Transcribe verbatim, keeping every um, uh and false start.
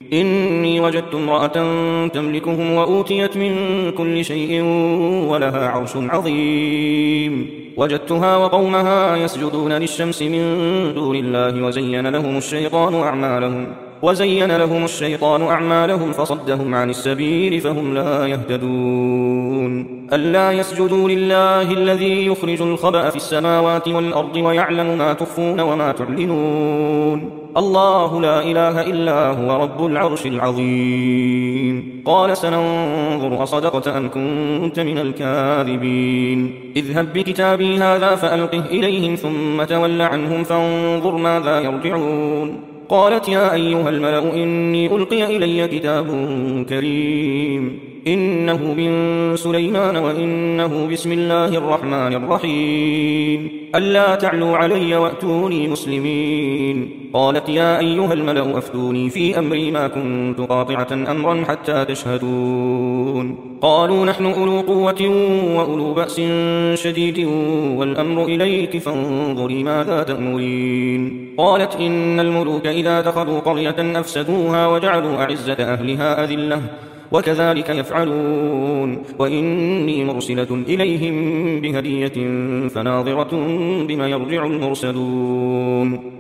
إني وجدت امرأة تملكهم وأوتيت من كل شيء ولها عرش عظيم وجدتها وقومها يسجدون للشمس من دون الله وزين لهم الشيطان أعمالهم وزين لهم الشيطان أعمالهم فصدهم عن السبيل فهم لا يهتدون ألا يسجدوا لله الذي يخرج الخبأ في السماوات والأرض ويعلم ما تخفون وما تعلنون الله لا إله إلا هو رب العرش العظيم قال سننظر أصدقت أم كنت من الكاذبين اذهب بكتابي هذا فألقه إليهم ثم تول عنهم فانظر ماذا يرجعون قالت يا أيها الملأ إني ألقي إلي كتاب كريم إنه من سليمان وإنه بسم الله الرحمن الرحيم ألا تعلوا علي وأتوني مسلمين قالت يا أيها الملأ أفتوني في أمري ما كنت قاطعة أمرا حتى تشهدون قالوا نحن أولو قوة وأولو بأس شديد والأمر إليك فانظري ماذا تأمرين قالت إن الملوك إذا دخلوا قرية أفسدوها وجعلوا أعزة أهلها أذلة وكذلك يفعلون وإني مرسلة إليهم بهدية فناظرة بما يرجع المرسلون